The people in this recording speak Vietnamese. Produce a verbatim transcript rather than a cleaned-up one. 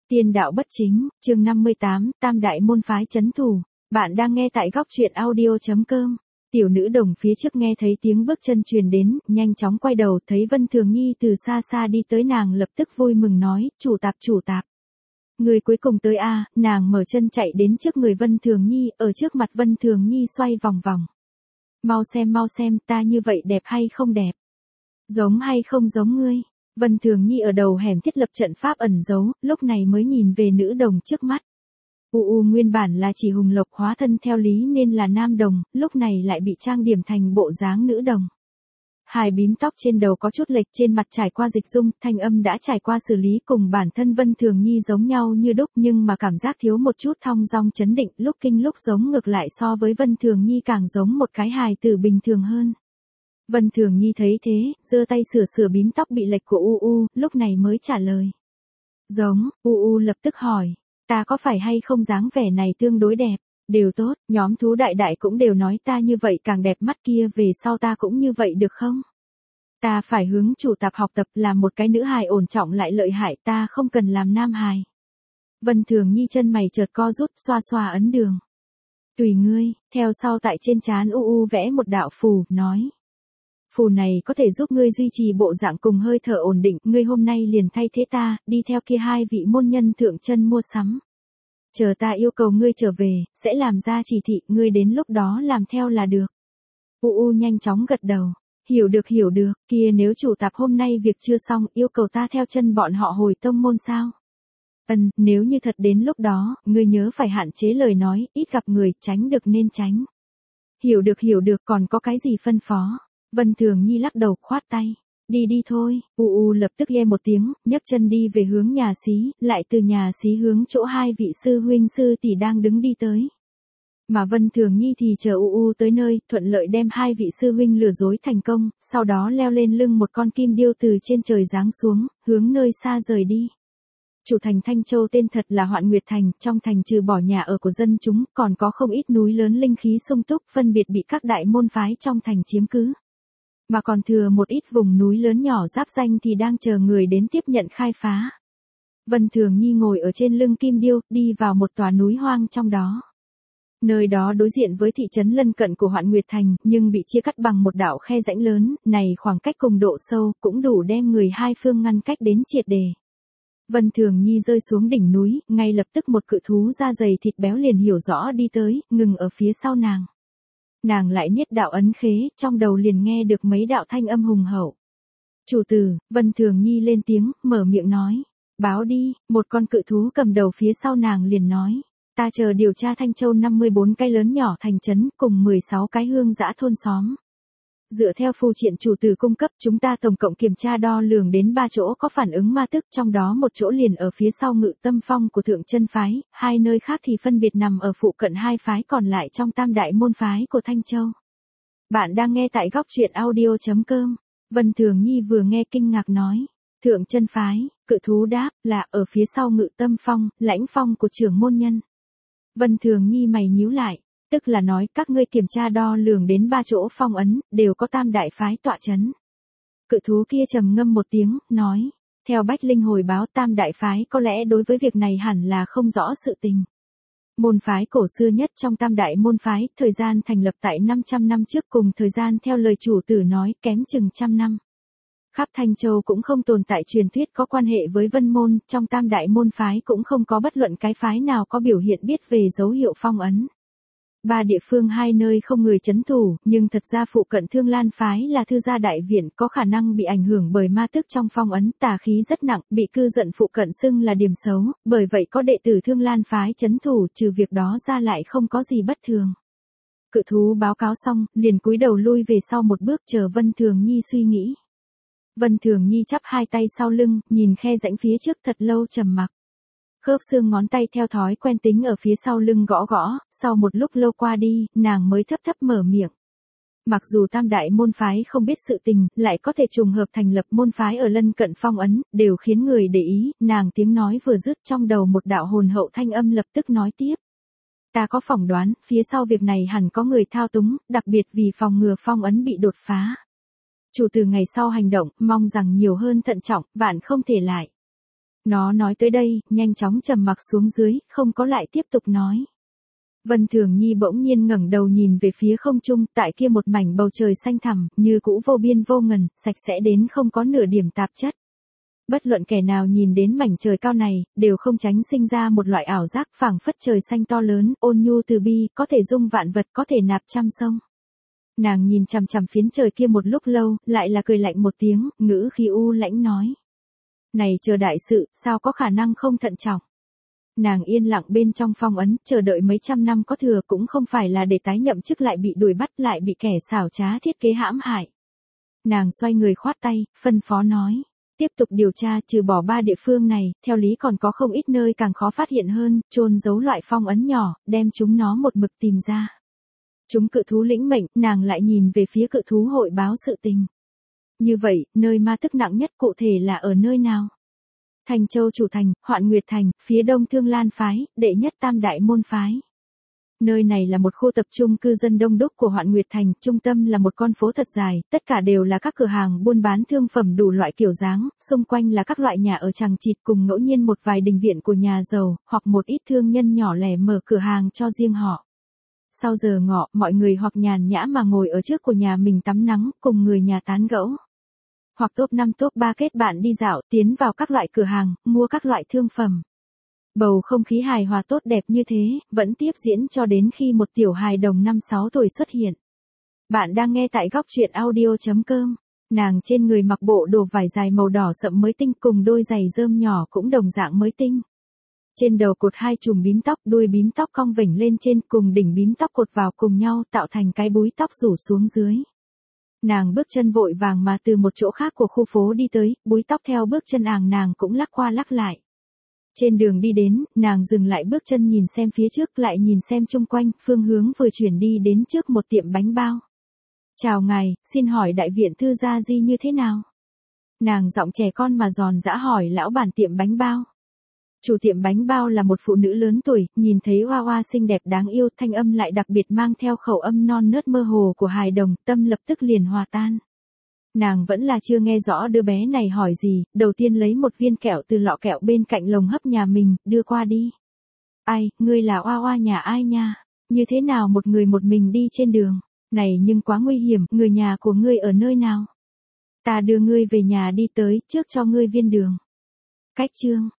Tiên đạo bất chính, chương năm mươi tám, Tam đại môn phái chấn thủ. Bạn đang nghe tại góc truyện audio chấm com. Tiểu nữ đồng phía trước nghe thấy tiếng bước chân truyền đến, nhanh chóng quay đầu thấy Vân Thường Nhi từ xa xa đi tới, nàng lập tức vui mừng nói, chủ tạp chủ tạp. Người cuối cùng tới a. Nàng mở chân chạy đến trước người Vân Thường Nhi, ở trước mặt Vân Thường Nhi xoay vòng vòng. Mau xem mau xem, ta như vậy đẹp hay không đẹp? Giống hay không giống ngươi? Vân Thường Nhi ở đầu hẻm thiết lập trận pháp ẩn giấu, lúc này mới nhìn về nữ đồng trước mắt. U U nguyên bản là chỉ Hùng Lộc hóa thân theo lý nên là nam đồng, lúc này lại bị trang điểm thành bộ dáng nữ đồng. Hai bím tóc trên đầu có chút lệch, trên mặt trải qua dịch dung, thanh âm đã trải qua xử lý, cùng bản thân Vân Thường Nhi giống nhau như đúc, nhưng mà cảm giác thiếu một chút thong dong chấn định, lúc kinh lúc giống, ngược lại so với Vân Thường Nhi càng giống một cái hài tử bình thường hơn. Vân Thường Nhi thấy thế, giơ tay sửa sửa bím tóc bị lệch của U U, lúc này mới trả lời. Giống. U U lập tức hỏi, ta có phải hay không dáng vẻ này tương đối đẹp? Đều tốt, nhóm thú đại đại cũng đều nói ta như vậy càng đẹp mắt, kia về sau ta cũng như vậy được không? Ta phải hướng chủ tạp học tập, làm một cái nữ hài ổn trọng lại lợi hại, ta không cần làm nam hài. Vân Thường Nhi chân mày chợt co rút, xoa xoa ấn đường. Tùy ngươi. Theo sau tại trên trán U U vẽ một đạo phù, nói. Phù này có thể giúp ngươi duy trì bộ dạng cùng hơi thở ổn định, ngươi hôm nay liền thay thế ta, đi theo kia hai vị môn nhân thượng chân mua sắm. Chờ ta yêu cầu ngươi trở về, sẽ làm ra chỉ thị, ngươi đến lúc đó làm theo là được. U U nhanh chóng gật đầu. Hiểu được hiểu được, kia nếu chủ tạp hôm nay việc chưa xong, yêu cầu ta theo chân bọn họ hồi tông môn sao? Ừm, nếu như thật đến lúc đó, ngươi nhớ phải hạn chế lời nói, ít gặp người, tránh được nên tránh. Hiểu được hiểu được, còn có cái gì phân phó? Vân Thường Nhi lắc đầu, khoát tay. Đi đi thôi. U U lập tức nghe một tiếng, nhấc chân đi về hướng nhà xí, lại từ nhà xí hướng chỗ hai vị sư huynh sư tỷ đang đứng đi tới. Mà Vân Thường Nhi thì chờ U U tới nơi, thuận lợi đem hai vị sư huynh lừa dối thành công, sau đó leo lên lưng một con kim điêu từ trên trời giáng xuống, hướng nơi xa rời đi. Chủ thành Thanh Châu tên thật là Hoạn Nguyệt Thành, trong thành trừ bỏ nhà ở của dân chúng, còn có không ít núi lớn linh khí sung túc, phân biệt bị các đại môn phái trong thành chiếm cứ. Mà còn thừa một ít vùng núi lớn nhỏ giáp danh thì đang chờ người đến tiếp nhận khai phá. Vân Thường Nhi ngồi ở trên lưng kim điêu, đi vào một tòa núi hoang trong đó. Nơi đó đối diện với thị trấn lân cận của Hoạn Nguyệt Thành, nhưng bị chia cắt bằng một đạo khe rãnh lớn, này khoảng cách cùng độ sâu, cũng đủ đem người hai phương ngăn cách đến triệt đề. Vân Thường Nhi rơi xuống đỉnh núi, ngay lập tức một cự thú da dày thịt béo liền hiểu rõ đi tới, ngừng ở phía sau nàng. Nàng lại niết đạo ấn khế, trong đầu liền nghe được mấy đạo thanh âm hùng hậu. Chủ tử. Vân Thường Nhi lên tiếng, mở miệng nói. Báo đi. Một con cự thú cầm đầu phía sau nàng liền nói. Ta chờ điều tra Thanh Châu năm mươi bốn cái lớn nhỏ thành trấn, cùng mười sáu cái hương dã thôn xóm. Dựa theo phù triện chủ tử cung cấp, chúng ta tổng cộng kiểm tra đo lường đến ba chỗ có phản ứng ma tức, trong đó một chỗ liền ở phía sau Ngự Tâm Phong của Thượng Chân phái, hai nơi khác thì phân biệt nằm ở phụ cận hai phái còn lại trong Tam đại môn phái của Thanh Châu. Bạn đang nghe tại góc truyện audio chấm com. Vân Thường Nhi vừa nghe kinh ngạc nói, Thượng Chân phái. Cự thú đáp, là ở phía sau Ngự Tâm Phong, lãnh phong của trưởng môn nhân. Vân Thường Nhi mày nhíu lại. Tức là nói các ngươi kiểm tra đo lường đến ba chỗ phong ấn, đều có tam đại phái tọa chấn. Cự thú kia trầm ngâm một tiếng, nói. Theo Bách Linh hồi báo, tam đại phái có lẽ đối với việc này hẳn là không rõ sự tình. Môn phái cổ xưa nhất trong tam đại môn phái, thời gian thành lập tại năm trăm năm trước, cùng thời gian theo lời chủ tử nói kém chừng trăm năm. Khắp Thanh Châu cũng không tồn tại truyền thuyết có quan hệ với Vân môn, trong tam đại môn phái cũng không có bất luận cái phái nào có biểu hiện biết về dấu hiệu phong ấn. Ba địa phương hai nơi không người chấn thủ, nhưng thật ra phụ cận Thương Lan phái là Thư gia đại viện, có khả năng bị ảnh hưởng bởi ma tức trong phong ấn, tà khí rất nặng, bị cư dân phụ cận xưng là điểm xấu, bởi vậy có đệ tử Thương Lan phái chấn thủ, trừ việc đó ra lại không có gì bất thường. Cự thú báo cáo xong, liền cúi đầu lui về sau một bước, chờ Vân Thường Nhi suy nghĩ. Vân Thường Nhi chắp hai tay sau lưng, nhìn khe rãnh phía trước thật lâu trầm mặc. Khớp xương ngón tay theo thói quen tính ở phía sau lưng gõ gõ, sau một lúc lâu qua đi, nàng mới thấp thấp mở miệng. Mặc dù tam đại môn phái không biết sự tình, lại có thể trùng hợp thành lập môn phái ở lân cận phong ấn, đều khiến người để ý, nàng tiếng nói vừa dứt trong đầu một đạo hồn hậu thanh âm lập tức nói tiếp. Ta có phỏng đoán, phía sau việc này hẳn có người thao túng, đặc biệt vì phòng ngừa phong ấn bị đột phá. Chủ từ ngày sau hành động, mong rằng nhiều hơn thận trọng, vạn không thể lại. Nó nói tới đây, nhanh chóng trầm mặc xuống dưới, không có lại tiếp tục nói. Vân Thường Nhi bỗng nhiên ngẩng đầu nhìn về phía không trung, tại kia một mảnh bầu trời xanh thẳm, như cũ vô biên vô ngần, sạch sẽ đến không có nửa điểm tạp chất. Bất luận kẻ nào nhìn đến mảnh trời cao này, đều không tránh sinh ra một loại ảo giác phảng phất trời xanh to lớn, ôn nhu từ bi, có thể dung vạn vật, có thể nạp trăm sông. Nàng nhìn chằm chằm phiến trời kia một lúc lâu, lại là cười lạnh một tiếng, ngữ khí u lãnh nói. Này chờ đại sự, sao có khả năng không thận trọng. Nàng yên lặng bên trong phong ấn, chờ đợi mấy trăm năm có thừa cũng không phải là để tái nhậm chức lại bị đuổi bắt lại bị kẻ xảo trá thiết kế hãm hại. Nàng xoay người khoát tay, phân phó nói. Tiếp tục điều tra trừ bỏ ba địa phương này, theo lý còn có không ít nơi càng khó phát hiện hơn, chôn giấu loại phong ấn nhỏ, đem chúng nó một mực tìm ra. Chúng cự thú lĩnh mệnh, nàng lại nhìn về phía cự thú hội báo sự tình. Như vậy, nơi ma tức nặng nhất cụ thể là ở nơi nào? Thành Châu Chủ Thành, Hoạn Nguyệt Thành, phía đông Thương Lan Phái, đệ nhất Tam Đại Môn Phái. Nơi này là một khu tập trung cư dân đông đúc của Hoạn Nguyệt Thành, trung tâm là một con phố thật dài, tất cả đều là các cửa hàng buôn bán thương phẩm đủ loại kiểu dáng, xung quanh là các loại nhà ở chằng chịt cùng ngẫu nhiên một vài đình viện của nhà giàu, hoặc một ít thương nhân nhỏ lẻ mở cửa hàng cho riêng họ. Sau giờ ngọ, mọi người hoặc nhàn nhã mà ngồi ở trước của nhà mình tắm nắng, cùng người nhà tán gẫu. Hoặc top năm top ba kết bạn đi dạo, tiến vào các loại cửa hàng, mua các loại thương phẩm. Bầu không khí hài hòa tốt đẹp như thế, vẫn tiếp diễn cho đến khi một tiểu hài đồng năm sáu tuổi xuất hiện. Bạn đang nghe tại góc truyện audio chấm com. Nàng trên người mặc bộ đồ vải dài màu đỏ sậm mới tinh cùng đôi giày rơm nhỏ cũng đồng dạng mới tinh. Trên đầu cột hai chùm bím tóc, đuôi bím tóc cong vểnh lên trên cùng đỉnh bím tóc cột vào cùng nhau tạo thành cái búi tóc rủ xuống dưới. Nàng bước chân vội vàng mà từ một chỗ khác của khu phố đi tới, búi tóc theo bước chân àng nàng cũng lắc qua lắc lại. Trên đường đi đến, nàng dừng lại bước chân nhìn xem phía trước lại nhìn xem chung quanh, phương hướng vừa chuyển đi đến trước một tiệm bánh bao. Chào ngài, xin hỏi đại viện thư gia di như thế nào? Nàng giọng trẻ con mà giòn giã hỏi lão bản tiệm bánh bao. Chủ tiệm bánh bao là một phụ nữ lớn tuổi, nhìn thấy hoa hoa xinh đẹp đáng yêu, thanh âm lại đặc biệt mang theo khẩu âm non nớt mơ hồ của hài đồng, tâm lập tức liền hòa tan. Nàng vẫn là chưa nghe rõ đứa bé này hỏi gì, đầu tiên lấy một viên kẹo từ lọ kẹo bên cạnh lồng hấp nhà mình, đưa qua đi. Ai, ngươi là hoa hoa nhà ai nha? Như thế nào một người một mình đi trên đường? Này nhưng quá nguy hiểm, người nhà của ngươi ở nơi nào? Ta đưa ngươi về nhà đi tới, trước cho ngươi viên đường. Cách chương.